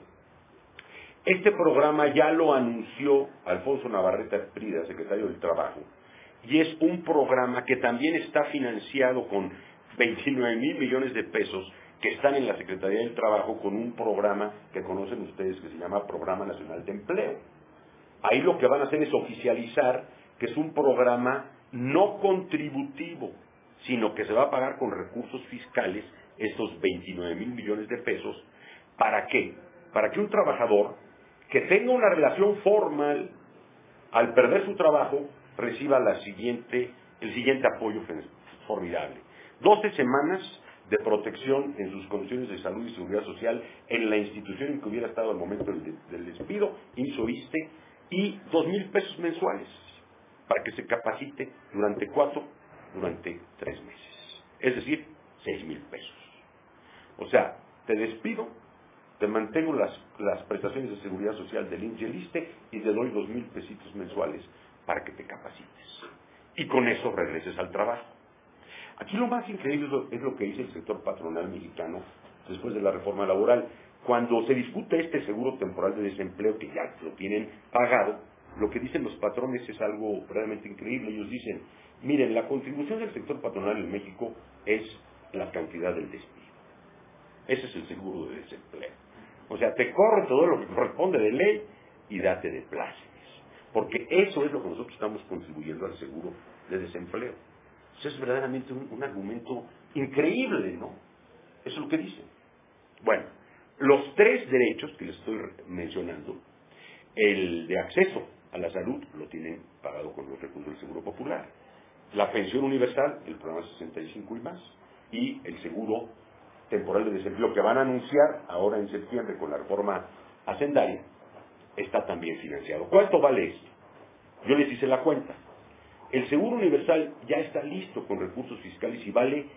Este programa ya lo anunció Alfonso Navarrete Prida, secretario del Trabajo, y es un programa que también está financiado con 29,000 millones de pesos que están en la Secretaría del Trabajo con un programa que conocen ustedes que se llama Programa Nacional de Empleo. Ahí lo que van a hacer es oficializar que es un programa no contributivo, sino que se va a pagar con recursos fiscales estos 29,000 millones de pesos. ¿Para qué? Para que un trabajador que tenga una relación formal, al perder su trabajo, reciba el siguiente apoyo formidable. 12 semanas de protección en sus condiciones de salud y seguridad social en la institución en que hubiera estado al momento del despido, ISSSTE, y 2,000 pesos mensuales para que se capacite durante 3 meses. Es decir, 6,000 pesos. O sea, te despido, te mantengo las prestaciones de seguridad social del IMSS y el ISSSTE y te doy 2,000 pesitos mensuales para que te capacites. Y con eso regreses al trabajo. Aquí lo más increíble es lo que dice el sector patronal mexicano después de la reforma laboral. Cuando se discute este seguro temporal de desempleo, que ya lo tienen pagado, lo que dicen los patrones es algo realmente increíble. Ellos dicen, miren, la contribución del sector patronal en México es la cantidad del despido. Ese es el seguro de desempleo. O sea, te corre todo lo que corresponde de ley y date de plácemes. Porque eso es lo que nosotros estamos contribuyendo al seguro de desempleo. Eso es verdaderamente un argumento increíble, ¿no? Eso es lo que dicen. Bueno, los tres derechos que les estoy mencionando, el de acceso a la salud lo tienen pagado con los recursos del Seguro Popular. La pensión universal, el programa 65 y más, y el seguro temporal de desempleo que van a anunciar ahora en septiembre con la reforma hacendaria, está también financiado. ¿Cuánto vale esto? Yo les hice la cuenta. El seguro universal ya está listo con recursos fiscales y vale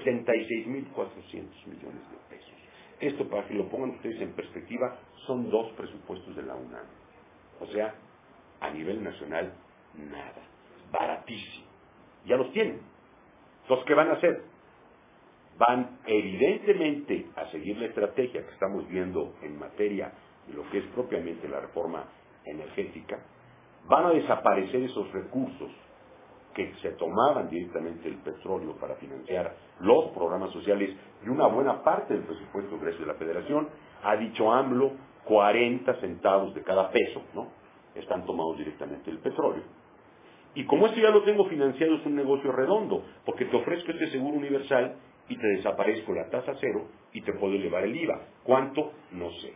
66.400 millones de pesos. Esto, para que lo pongan ustedes en perspectiva, son 2 presupuestos de la UNAM. O sea, a nivel nacional, nada. Baratísimo. Ya los tienen. Entonces, ¿qué van a hacer? Van evidentemente a seguir la estrategia que estamos viendo en materia de lo que es propiamente la reforma energética. Van a desaparecer esos recursos que se tomaban directamente del petróleo para financiar los programas sociales y una buena parte del presupuesto egresio de la Federación. Ha dicho AMLO, 40 centavos de cada peso, ¿no? Están tomados directamente del petróleo. Y como esto ya lo tengo financiado, es un negocio redondo, porque te ofrezco este seguro universal y te desaparezco la tasa cero y te puedo elevar el IVA. ¿Cuánto? No sé.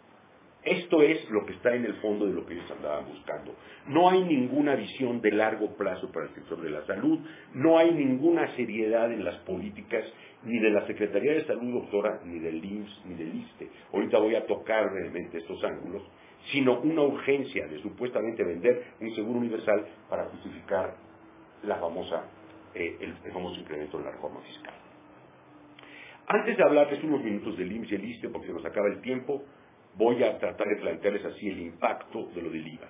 Esto es lo que está en el fondo de lo que ellos andaban buscando. No hay ninguna visión de largo plazo para el sector de la salud, no hay ninguna seriedad en las políticas, ni de la Secretaría de Salud, doctora, ni del IMSS, ni del ISSSTE. Ahorita voy a tocar brevemente estos ángulos, sino una urgencia de supuestamente vender un seguro universal para justificar la famosa, el famoso incremento en la reforma fiscal. Antes de hablarles unos minutos del IMSS y el ISSSTE, porque se nos acaba el tiempo, voy a tratar de plantearles así el impacto de lo del IVA.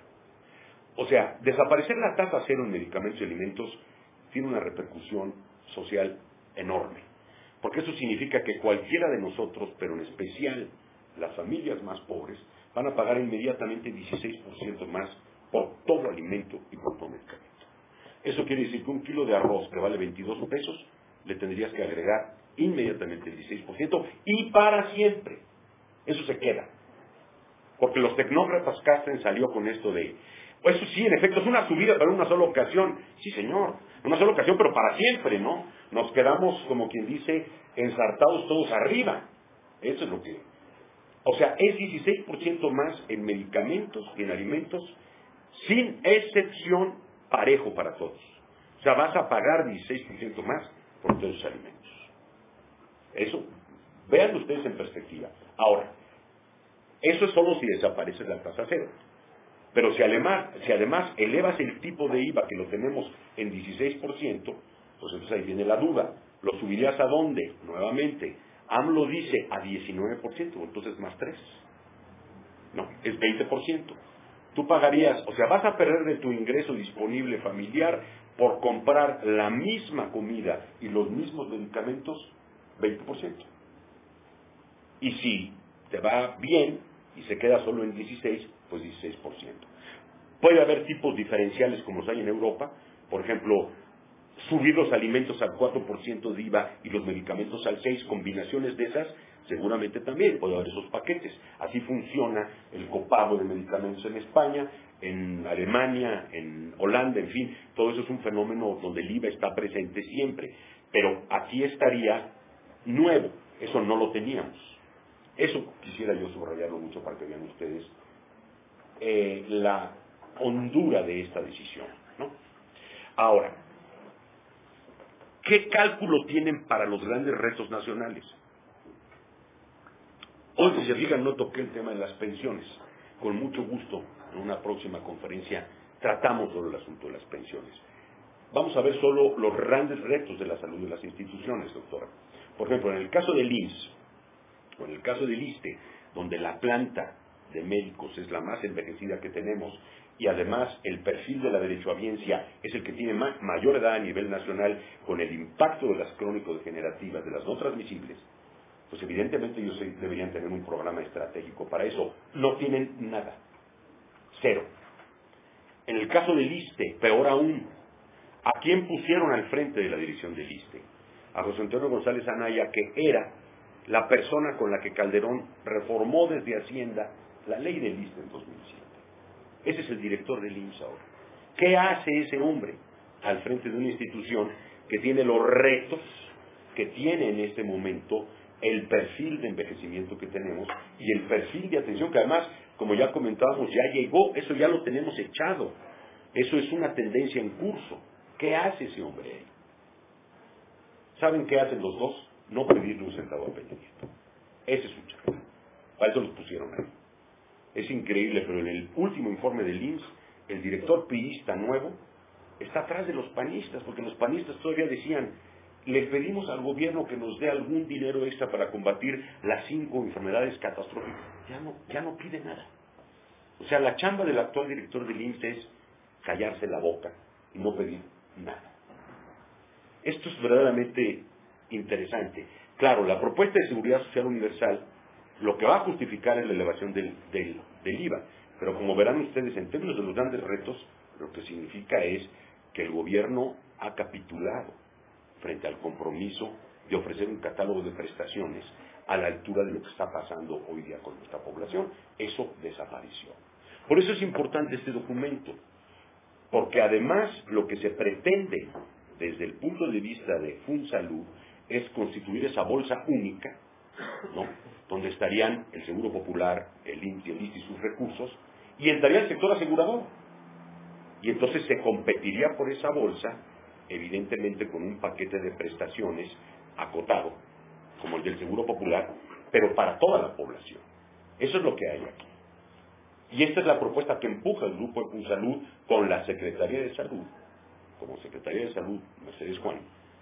O sea, desaparecer la tasa cero en medicamentos y alimentos tiene una repercusión social enorme. Porque eso significa que cualquiera de nosotros, pero en especial las familias más pobres, van a pagar inmediatamente 16% más por todo alimento y por todo medicamento. Eso quiere decir que un kilo de arroz que vale 22 pesos, le tendrías que agregar inmediatamente el 16% y para siempre. Eso se queda. Porque los tecnócratas Castren salió con esto de, pues eso sí, en efecto, es una subida para una sola ocasión. Sí, señor, una sola ocasión, pero para siempre, ¿no? Nos quedamos, como quien dice, ensartados todos arriba. Eso es lo que... O sea, es 16% más en medicamentos y en alimentos, sin excepción, parejo para todos. O sea, vas a pagar 16% más por todos esos alimentos. Eso, vean ustedes en perspectiva. Ahora, eso es solo si desaparece la tasa cero. Pero si además elevas el tipo de IVA, que lo tenemos en 16%, pues entonces ahí viene la duda. ¿Lo subirías a dónde? Nuevamente, AMLO dice a 19%, entonces más 3. No, es 20%. Tú pagarías, o sea, vas a perder de tu ingreso disponible familiar por comprar la misma comida y los mismos medicamentos, 20%. Y si te va bien y se queda solo en 16, pues 16%. Puede haber tipos diferenciales como los hay en Europa, por ejemplo, subir los alimentos al 4% de IVA y los medicamentos al 6%, combinaciones de esas, seguramente también puede haber esos paquetes. Así funciona el copago de medicamentos en España, en Alemania, en Holanda, en fin, todo eso es un fenómeno donde el IVA está presente siempre, pero aquí estaría nuevo, eso no lo teníamos. Eso quisiera yo subrayarlo mucho para que vean ustedes la hondura de esta decisión, ¿no? Ahora, ¿qué cálculo tienen para los grandes retos nacionales? Hoy, si se fijan, no toqué el tema de las pensiones. Con mucho gusto, en una próxima conferencia, tratamos sobre el asunto de las pensiones. Vamos a ver solo los grandes retos de la salud de las instituciones, doctora. Por ejemplo, en el caso del IMSS, o en el caso del ISSSTE, donde la planta de médicos es la más envejecida que tenemos, y además el perfil de la derechohabiencia es el que tiene mayor edad a nivel nacional, con el impacto de las crónico-degenerativas, de las no transmisibles, pues evidentemente ellos deberían tener un programa estratégico para eso. No tienen nada. Cero. En el caso del ISSSTE, peor aún, ¿a quién pusieron al frente de la dirección del ISSSTE? A José Antonio González Anaya, que era la persona con la que Calderón reformó desde Hacienda la ley del ISSSTE en 2007. Ese es el director del IMSS ahora. ¿Qué hace ese hombre al frente de una institución que tiene los retos que tiene en este momento, el perfil de envejecimiento que tenemos y el perfil de atención que además, como ya comentábamos, ya llegó, eso ya lo tenemos echado, eso es una tendencia en curso? ¿Qué hace ese hombre ahí? ¿Saben qué hacen los dos? No pedirle un centavo a Peña Nieto. Ese es su chavo. Para eso los pusieron ahí. Es increíble, pero en el último informe del IMSS, el director priista nuevo está atrás de los panistas, porque los panistas todavía decían, les pedimos al gobierno que nos dé algún dinero extra para combatir las 5 enfermedades catastróficas. Ya no pide nada. O sea, la chamba del actual director del IMSS es callarse la boca y no pedir nada. Esto es verdaderamente interesante. Claro, la propuesta de seguridad social universal lo que va a justificar es la elevación del IVA, pero como verán ustedes, en términos de los grandes retos, lo que significa es que el gobierno ha capitulado frente al compromiso de ofrecer un catálogo de prestaciones a la altura de lo que está pasando hoy día con nuestra población. Eso desapareció. Por eso es importante este documento, porque además lo que se pretende desde el punto de vista de FunSalud es constituir esa bolsa única, ¿no?, donde estarían el Seguro Popular, el IMSS y el ISSSTE y sus recursos, y entraría el sector asegurador. Y entonces se competiría por esa bolsa, evidentemente con un paquete de prestaciones acotado, como el del Seguro Popular, pero para toda la población. Eso es lo que hay aquí. Y esta es la propuesta que empuja el grupo de FunSalud con la Secretaría de Salud, como Secretaría de Salud, Mercedes Juan,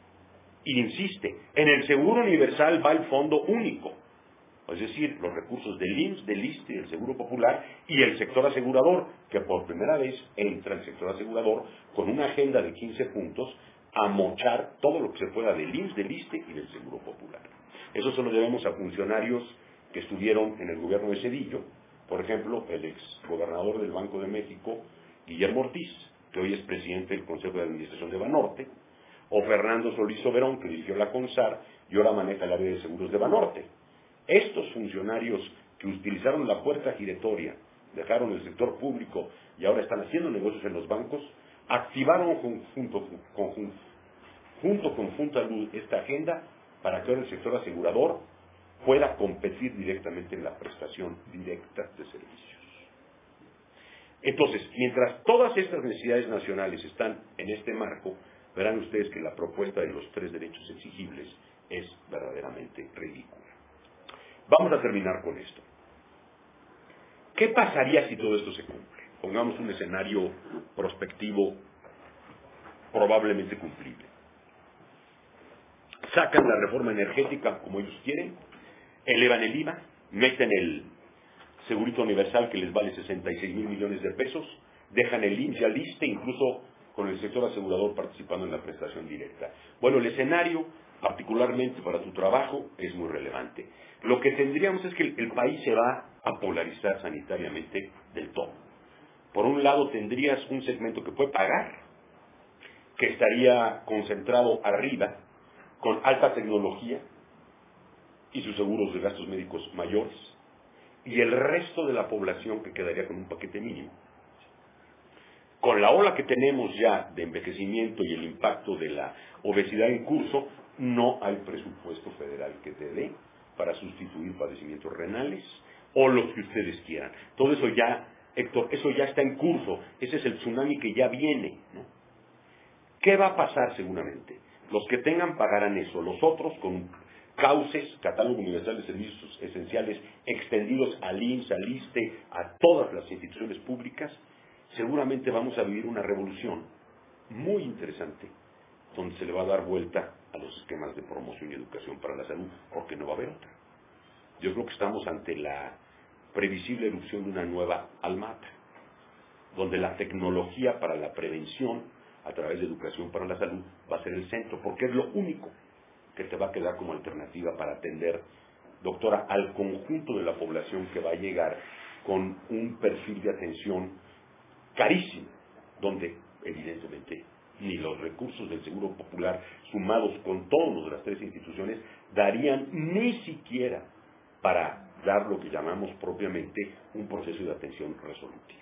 y insiste, en el Seguro Universal va el Fondo Único, es decir, los recursos del IMSS, del ISSSTE, del Seguro Popular y el sector asegurador, que por primera vez entra el sector asegurador con una agenda de 15 puntos a mochar todo lo que se pueda del IMSS, del ISSSTE y del Seguro Popular. Eso se lo debemos a funcionarios que estuvieron en el gobierno de Zedillo, por ejemplo, el ex gobernador del Banco de México, Guillermo Ortiz, que hoy es presidente del Consejo de Administración de Banorte, o Fernando Solís Soberón, que dirigió la CONSAR y ahora maneja el área de seguros de Banorte. Estos funcionarios que utilizaron la puerta giratoria, dejaron el sector público y ahora están haciendo negocios en los bancos, activaron junto con FunSalud esta agenda para que ahora el sector asegurador pueda competir directamente en la prestación directa de servicios. Entonces, mientras todas estas necesidades nacionales están en este marco, verán ustedes que la propuesta de los 3 derechos exigibles es verdaderamente ridícula. Vamos a terminar con esto. ¿Qué pasaría si todo esto se cumple? Pongamos un escenario prospectivo probablemente cumplible. Sacan la reforma energética como ellos quieren, elevan el IVA, meten el segurito universal que les vale 66,000 millones de pesos, dejan el IMSS y al ISSSTE, incluso con el sector asegurador participando en la prestación directa. Bueno, el escenario, particularmente para tu trabajo, es muy relevante. Lo que tendríamos es que el país se va a polarizar sanitariamente del todo. Por un lado tendrías un segmento que puede pagar, que estaría concentrado arriba, con alta tecnología y sus seguros de gastos médicos mayores, y el resto de la población que quedaría con un paquete mínimo. Con la ola que tenemos ya de envejecimiento y el impacto de la obesidad en curso, no hay presupuesto federal que te dé para sustituir padecimientos renales o los que ustedes quieran. Todo eso ya, Héctor, eso ya está en curso. Ese es el tsunami que ya viene, ¿no? ¿Qué va a pasar seguramente? Los que tengan pagarán eso, los otros con cauces, catálogo universal de servicios esenciales extendidos al IMSS, al ISSSTE, a todas las instituciones públicas, seguramente vamos a vivir una revolución muy interesante, donde se le va a dar vuelta a los esquemas de promoción y educación para la salud, porque no va a haber otra. Yo creo que estamos ante la previsible erupción de una nueva Almata, donde la tecnología para la prevención a través de educación para la salud va a ser el centro, porque es lo único que te va a quedar como alternativa para atender, doctora, al conjunto de la población que va a llegar con un perfil de atención carísimo, donde evidentemente ni los recursos del Seguro Popular, sumados con todos los de las tres instituciones, darían ni siquiera para dar lo que llamamos propiamente un proceso de atención resolutivo.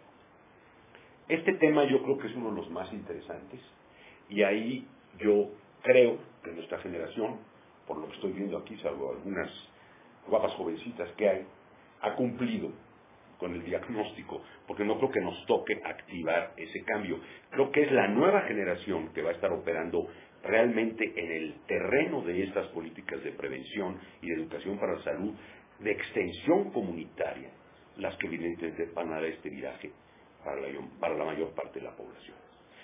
Este tema yo creo que es uno de los más interesantes, y ahí yo creo que nuestra generación, por lo que estoy viendo aquí, salvo algunas guapas jovencitas que hay, ha cumplido con el diagnóstico, porque no creo que nos toque activar ese cambio. Creo que es la nueva generación que va a estar operando realmente en el terreno de estas políticas de prevención y de educación para la salud, de extensión comunitaria, las que evidentemente van a dar este viraje para la mayor parte de la población.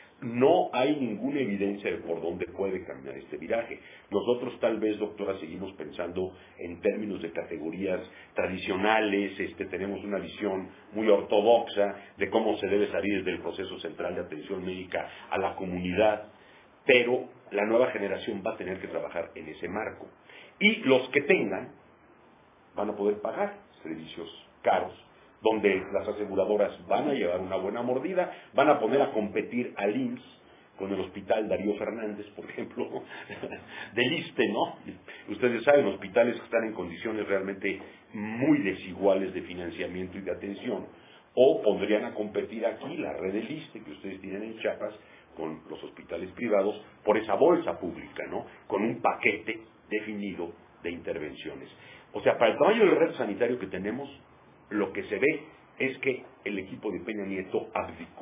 No hay ninguna evidencia de por dónde puede caminar este viraje. Nosotros tal vez, doctora, seguimos pensando en términos de categorías tradicionales, tenemos una visión muy ortodoxa de cómo se debe salir desde el proceso central de atención médica a la comunidad, pero la nueva generación va a tener que trabajar en ese marco. Y los que tengan van a poder pagar servicios caros, donde las aseguradoras van a llevar una buena mordida, van a poner a competir al IMSS con el Hospital Darío Fernández, por ejemplo, del ISSSTE, ¿no? Ustedes saben, hospitales que están en condiciones realmente muy desiguales de financiamiento y de atención, o pondrían a competir aquí la red del ISSSTE que ustedes tienen en Chiapas con los hospitales privados por esa bolsa pública, ¿no? Con un paquete definido de intervenciones. O sea, para el tamaño del reto sanitario que tenemos, lo que se ve es que el equipo de Peña Nieto abdicó.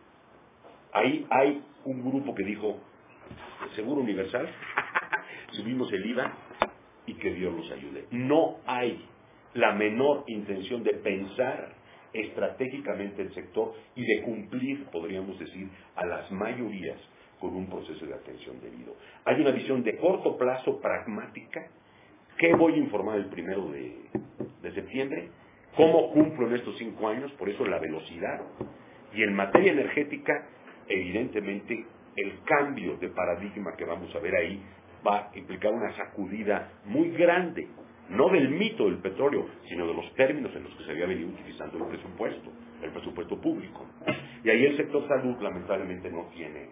Ahí hay un grupo que dijo, Seguro Universal, subimos el IVA y que Dios los ayude. No hay la menor intención de pensar estratégicamente el sector y de cumplir, podríamos decir, a las mayorías con un proceso de atención debido. Hay una visión de corto plazo pragmática. ¿Qué voy a informar el 1 de septiembre? ¿Cómo cumplo en estos 5 años? Por eso la velocidad. Y en materia energética, evidentemente, el cambio de paradigma que vamos a ver ahí va a implicar una sacudida muy grande, no del mito del petróleo, sino de los términos en los que se había venido utilizando el presupuesto público. Y ahí el sector salud, lamentablemente, no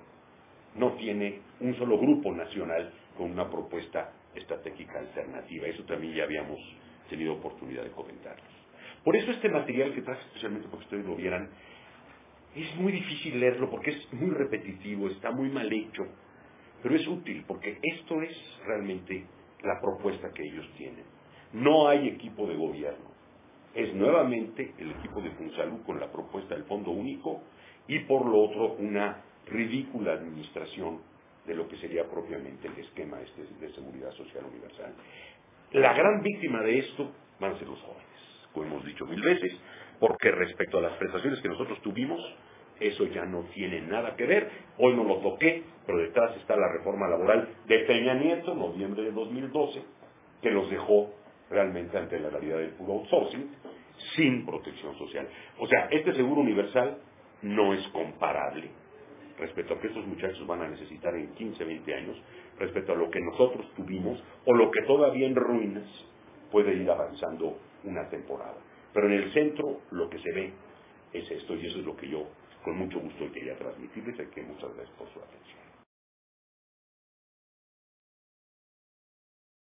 tiene un solo grupo nacional con una propuesta estratégica alternativa. Eso también ya habíamos tenido oportunidad de comentarlos. Por eso este material que traje especialmente para que ustedes lo vieran, es muy difícil leerlo porque es muy repetitivo, está muy mal hecho, pero es útil porque esto es realmente la propuesta que ellos tienen. No hay equipo de gobierno, es nuevamente el equipo de Funsalud con la propuesta del Fondo Único y por lo otro una ridícula administración de lo que sería propiamente el esquema de seguridad social universal. La gran víctima de esto van a ser los jóvenes, como hemos dicho 1000 veces, porque respecto a las prestaciones que nosotros tuvimos, eso ya no tiene nada que ver. Hoy no lo toqué, pero detrás está la reforma laboral de Peña Nieto, noviembre de 2012, que los dejó realmente ante la realidad del puro outsourcing, sin protección social. O sea, este seguro universal no es comparable respecto a que estos muchachos van a necesitar en 15, 20 años, respecto a lo que nosotros tuvimos, o lo que todavía en ruinas puede ir avanzando una temporada. Pero en el centro lo que se ve es esto, y eso es lo que yo con mucho gusto quería transmitirles, y que muchas gracias por su atención.